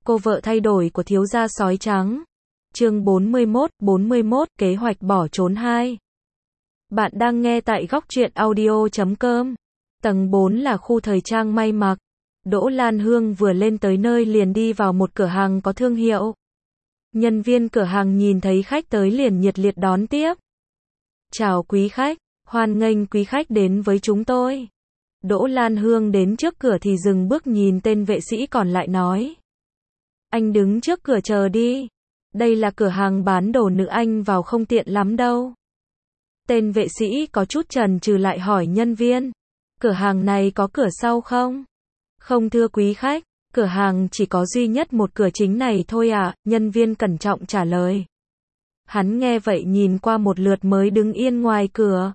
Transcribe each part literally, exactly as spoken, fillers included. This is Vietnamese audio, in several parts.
Cô vợ thay đổi của thiếu gia sói trắng. Chương bốn mươi mốt, bốn mươi mốt, kế hoạch bỏ trốn hai. Bạn đang nghe tại góc truyện audio chấm com. Tầng bốn là khu thời trang may mặc. Đỗ Lan Hương vừa lên tới nơi liền đi vào một cửa hàng có thương hiệu. Nhân viên cửa hàng nhìn thấy khách tới liền nhiệt liệt đón tiếp. Chào quý khách, hoan nghênh quý khách đến với chúng tôi. Đỗ Lan Hương đến trước cửa thì dừng bước nhìn tên vệ sĩ còn lại nói. Anh đứng trước cửa chờ đi. Đây là cửa hàng bán đồ nữ, anh vào không tiện lắm đâu. Tên vệ sĩ có chút chần chừ lại hỏi nhân viên. Cửa hàng này có cửa sau không? Không thưa quý khách, cửa hàng chỉ có duy nhất một cửa chính này thôi ạ, à, nhân viên cẩn trọng trả lời. Hắn nghe vậy nhìn qua một lượt mới đứng yên ngoài cửa.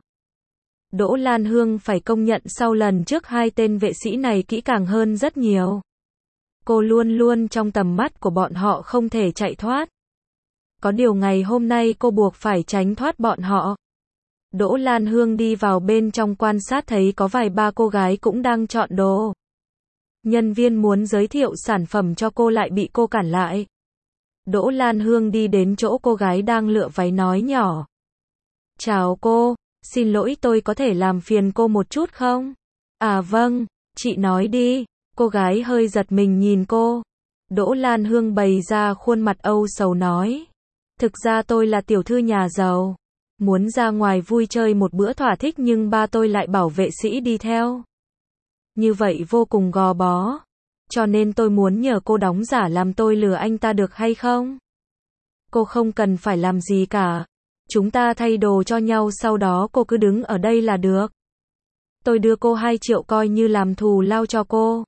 Đỗ Lan Hương phải công nhận sau lần trước hai tên vệ sĩ này kỹ càng hơn rất nhiều. Cô luôn luôn trong tầm mắt của bọn họ không thể chạy thoát. Có điều ngày hôm nay cô buộc phải tránh thoát bọn họ. Đỗ Lan Hương đi vào bên trong quan sát thấy có vài ba cô gái cũng đang chọn đồ. Nhân viên muốn giới thiệu sản phẩm cho cô lại bị cô cản lại. Đỗ Lan Hương đi đến chỗ cô gái đang lựa váy nói nhỏ. Chào cô, xin lỗi tôi có thể làm phiền cô một chút không? À vâng, chị nói đi. Cô gái hơi giật mình nhìn cô. Đỗ Lan Hương bày ra khuôn mặt âu sầu nói. Thực ra tôi là tiểu thư nhà giàu. Muốn ra ngoài vui chơi một bữa thỏa thích nhưng ba tôi lại bảo vệ sĩ đi theo. Như vậy vô cùng gò bó. Cho nên tôi muốn nhờ cô đóng giả làm tôi lừa anh ta được hay không? Cô không cần phải làm gì cả. Chúng ta thay đồ cho nhau sau đó cô cứ đứng ở đây là được. Tôi đưa cô hai triệu coi như làm thù lao cho cô.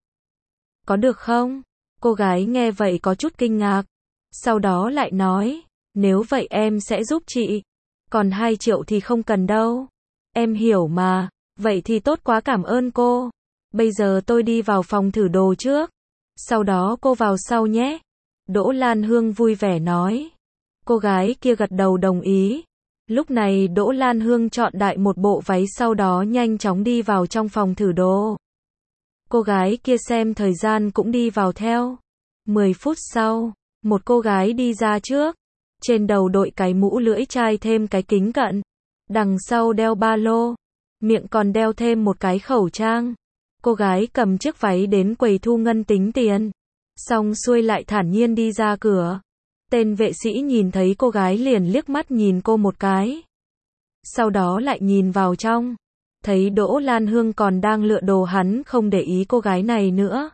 Có được không? Cô gái nghe vậy có chút kinh ngạc. Sau đó lại nói. Nếu vậy em sẽ giúp chị. Còn hai triệu thì không cần đâu. Em hiểu mà. Vậy thì tốt quá, cảm ơn cô. Bây giờ tôi đi vào phòng thử đồ trước. Sau đó cô vào sau nhé. Đỗ Lan Hương vui vẻ nói. Cô gái kia gật đầu đồng ý. Lúc này Đỗ Lan Hương chọn đại một bộ váy sau đó nhanh chóng đi vào trong phòng thử đồ. Cô gái kia xem thời gian cũng đi vào theo. mười phút sau, một cô gái đi ra trước. Trên đầu đội cái mũ lưỡi chai thêm cái kính cận. Đằng sau đeo ba lô. Miệng còn đeo thêm một cái khẩu trang. Cô gái cầm chiếc váy đến quầy thu ngân tính tiền. Xong xuôi lại thản nhiên đi ra cửa. Tên vệ sĩ nhìn thấy cô gái liền liếc mắt nhìn cô một cái. Sau đó lại nhìn vào trong. Thấy Đỗ Lan Hương còn đang lựa đồ, hắn không để ý cô gái này nữa.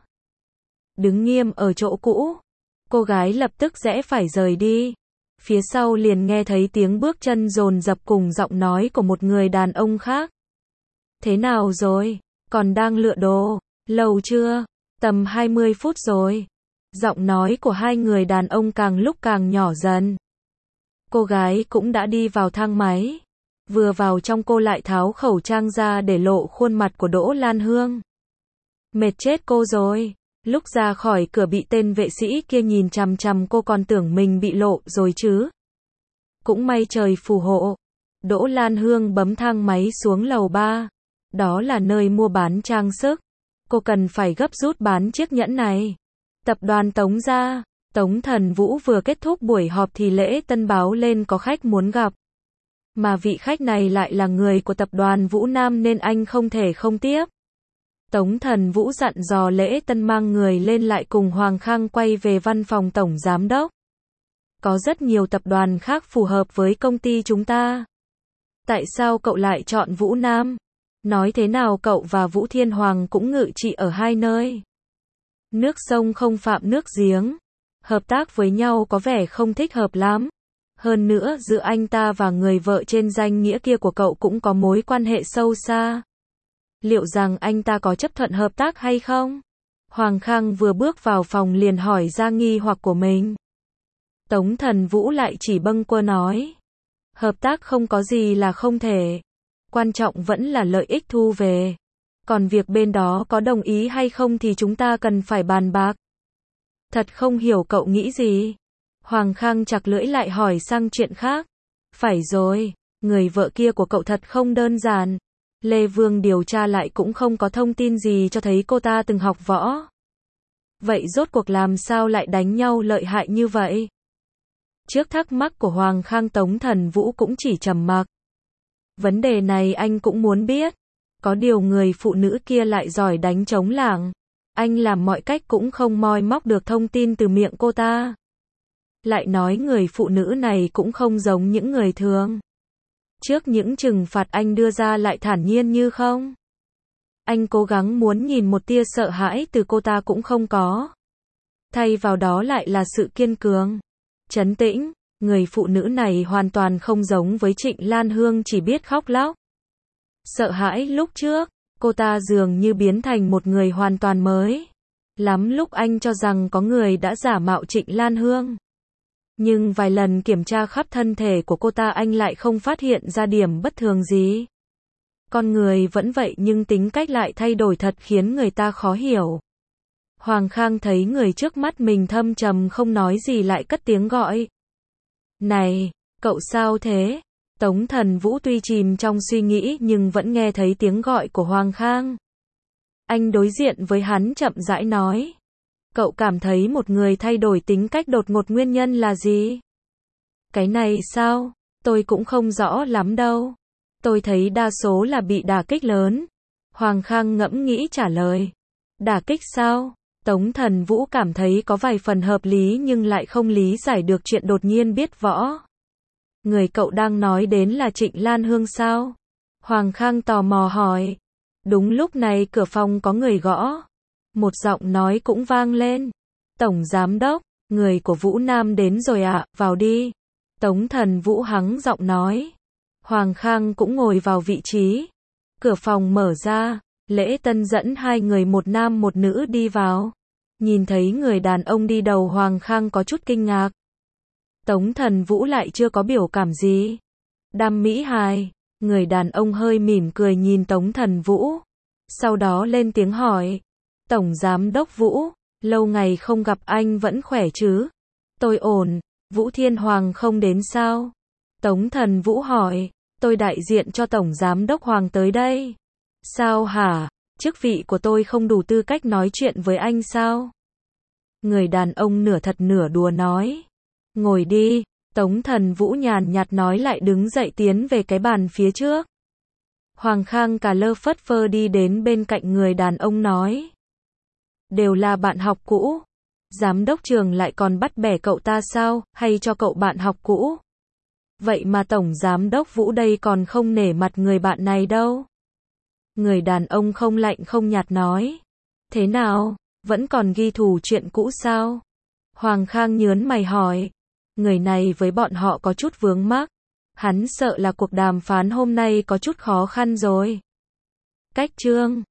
Đứng nghiêm ở chỗ cũ. Cô gái lập tức rẽ phải rời đi. Phía sau liền nghe thấy tiếng bước chân dồn dập cùng giọng nói của một người đàn ông khác. Thế nào rồi? Còn đang lựa đồ? Lâu chưa? Tầm hai mươi phút rồi. Giọng nói của hai người đàn ông càng lúc càng nhỏ dần. Cô gái cũng đã đi vào thang máy. Vừa vào trong cô lại tháo khẩu trang ra để lộ khuôn mặt của Đỗ Lan Hương. Mệt chết cô rồi. Lúc ra khỏi cửa bị tên vệ sĩ kia nhìn chằm chằm cô còn tưởng mình bị lộ rồi chứ. Cũng may trời phù hộ. Đỗ Lan Hương bấm thang máy xuống lầu ba. Đó là nơi mua bán trang sức. Cô cần phải gấp rút bán chiếc nhẫn này. Tập đoàn Tống gia, Tống Thần Vũ vừa kết thúc buổi họp thì Lễ Tân báo lên có khách muốn gặp. Mà vị khách này lại là người của tập đoàn Vũ Nam nên anh không thể không tiếp. Tống Thần Vũ dặn dò Lễ Tân mang người lên lại cùng Hoàng Khang quay về văn phòng tổng giám đốc. Có rất nhiều tập đoàn khác phù hợp với công ty chúng ta. Tại sao cậu lại chọn Vũ Nam? Nói thế nào cậu và Vũ Thiên Hoàng cũng ngự trị ở hai nơi. Nước sông không phạm nước giếng. Hợp tác với nhau có vẻ không thích hợp lắm. Hơn nữa giữa anh ta và người vợ trên danh nghĩa kia của cậu cũng có mối quan hệ sâu xa. Liệu rằng anh ta có chấp thuận hợp tác hay không? Hoàng Khang vừa bước vào phòng liền hỏi ra nghi hoặc của mình. Tống Thần Vũ lại chỉ bâng quơ nói. Hợp tác không có gì là không thể. Quan trọng vẫn là lợi ích thu về. Còn việc bên đó có đồng ý hay không thì chúng ta cần phải bàn bạc. Thật không hiểu cậu nghĩ gì? Hoàng Khang chặt lưỡi lại hỏi sang chuyện khác. Phải rồi, người vợ kia của cậu thật không đơn giản. Lê Vương điều tra lại cũng không có thông tin gì cho thấy cô ta từng học võ. Vậy rốt cuộc làm sao lại đánh nhau lợi hại như vậy? Trước thắc mắc của Hoàng Khang, Tống Thần Vũ cũng chỉ trầm mặc. Vấn đề này anh cũng muốn biết. Có điều người phụ nữ kia lại giỏi đánh trống lảng. Anh làm mọi cách cũng không moi móc được thông tin từ miệng cô ta. Lại nói người phụ nữ này cũng không giống những người thường. Trước những trừng phạt anh đưa ra lại thản nhiên như không. Anh cố gắng muốn nhìn một tia sợ hãi từ cô ta cũng không có. Thay vào đó lại là sự kiên cường, trấn tĩnh. Người phụ nữ này hoàn toàn không giống với Trịnh Lan Hương chỉ biết khóc lóc. Sợ hãi lúc trước, cô ta dường như biến thành một người hoàn toàn mới. Lắm lúc anh cho rằng có người đã giả mạo Trịnh Lan Hương. Nhưng vài lần kiểm tra khắp thân thể của cô ta anh lại không phát hiện ra điểm bất thường gì. Con người vẫn vậy nhưng tính cách lại thay đổi thật khiến người ta khó hiểu. Hoàng Khang thấy người trước mắt mình thâm trầm không nói gì lại cất tiếng gọi. Này, cậu sao thế? Tống Thần Vũ tuy chìm trong suy nghĩ nhưng vẫn nghe thấy tiếng gọi của Hoàng Khang. Anh đối diện với hắn chậm rãi nói. Cậu cảm thấy một người thay đổi tính cách đột ngột nguyên nhân là gì? Cái này sao? Tôi cũng không rõ lắm đâu. Tôi thấy đa số là bị đả kích lớn. Hoàng Khang ngẫm nghĩ trả lời. Đả kích sao? Tống Thần Vũ cảm thấy có vài phần hợp lý nhưng lại không lý giải được chuyện đột nhiên biết võ. Người cậu đang nói đến là Trịnh Lan Hương sao? Hoàng Khang tò mò hỏi. Đúng lúc này cửa phòng có người gõ. Một giọng nói cũng vang lên. Tổng Giám Đốc, người của Vũ Nam đến rồi ạ, à, vào đi. Tống Thần Vũ hắng giọng nói. Hoàng Khang cũng ngồi vào vị trí. Cửa phòng mở ra, Lễ Tân dẫn hai người một nam một nữ đi vào. Nhìn thấy người đàn ông đi đầu Hoàng Khang có chút kinh ngạc. Tống Thần Vũ lại chưa có biểu cảm gì. Đam mỹ hài, người đàn ông hơi mỉm cười nhìn Tống Thần Vũ. Sau đó lên tiếng hỏi. Tổng Giám Đốc Vũ, lâu ngày không gặp anh vẫn khỏe chứ? Tôi ổn, Vũ Thiên Hoàng không đến sao? Tống Thần Vũ hỏi. Tôi đại diện cho Tổng Giám Đốc Hoàng tới đây. Sao hả? Chức vị của tôi không đủ tư cách nói chuyện với anh sao? Người đàn ông nửa thật nửa đùa nói. Ngồi đi, Tống Thần Vũ nhàn nhạt nói lại đứng dậy tiến về cái bàn phía trước. Hoàng Khang cà lơ phất phơ đi đến bên cạnh người đàn ông nói. Đều là bạn học cũ. Giám đốc trường lại còn bắt bẻ cậu ta sao, hay cho cậu bạn học cũ? Vậy mà Tổng Giám Đốc Vũ đây còn không nể mặt người bạn này đâu. Người đàn ông không lạnh không nhạt nói. Thế nào, vẫn còn ghi thù chuyện cũ sao? Hoàng Khang nhớn mày hỏi. Người này với bọn họ có chút vướng mắc. Hắn sợ là cuộc đàm phán hôm nay có chút khó khăn rồi. Cách chương